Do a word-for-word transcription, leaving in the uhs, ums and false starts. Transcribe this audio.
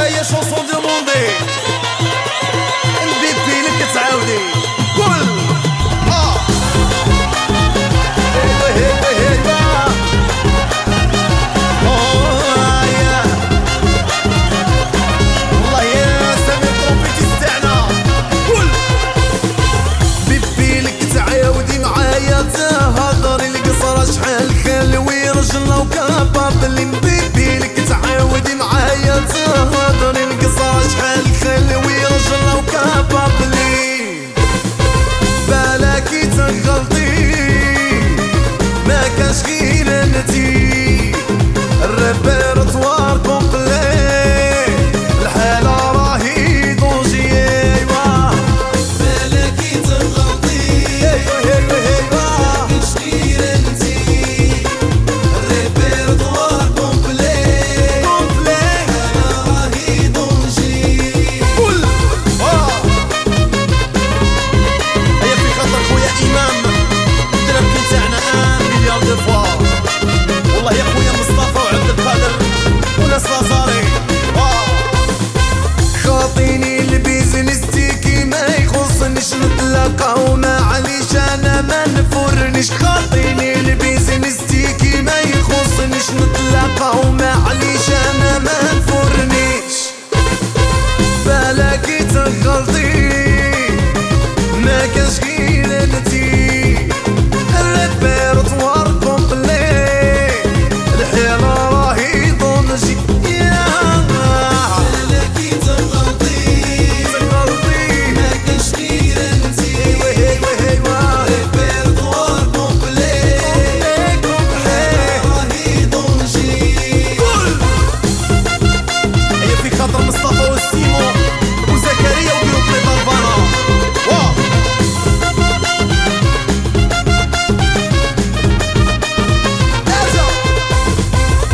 هي شونسون دوموندي البيبي لك تعاودي قول اه هيبا هيبا هيبا اوه يا والله يا سامي الترومبيتيست تاعنا قول بيبي لك تعاودي معايا تهضري القصرة شحال خلوي رجلنا وكابابلي بيبي لك تعاودي معايا تهضري القصرة شحال خلوي رجلنا وكابابلي بالاكي تغلطي ما كانش غير انتي الريبرتوار كومبلي الحالة راهي دونجي ايوا بالاكي تغلطي ايوا ايوا ايوا ما كانش غير انتي الريبرتوار كومبلي كومبلي الحالة راهي دونجي قول اه هيا في خاطر خويا امام الدرب تاعنا ان مليار دو فوا والله يا خويا مصطفى وعبد القادر وناس لازاري اه خاطيني البيزنس تيكي ما يخصنيش نتلاقاو معليش انا ما نفرنيش خاطيني البيزنس تيكي ما يخصنيش نتلاقاو معليش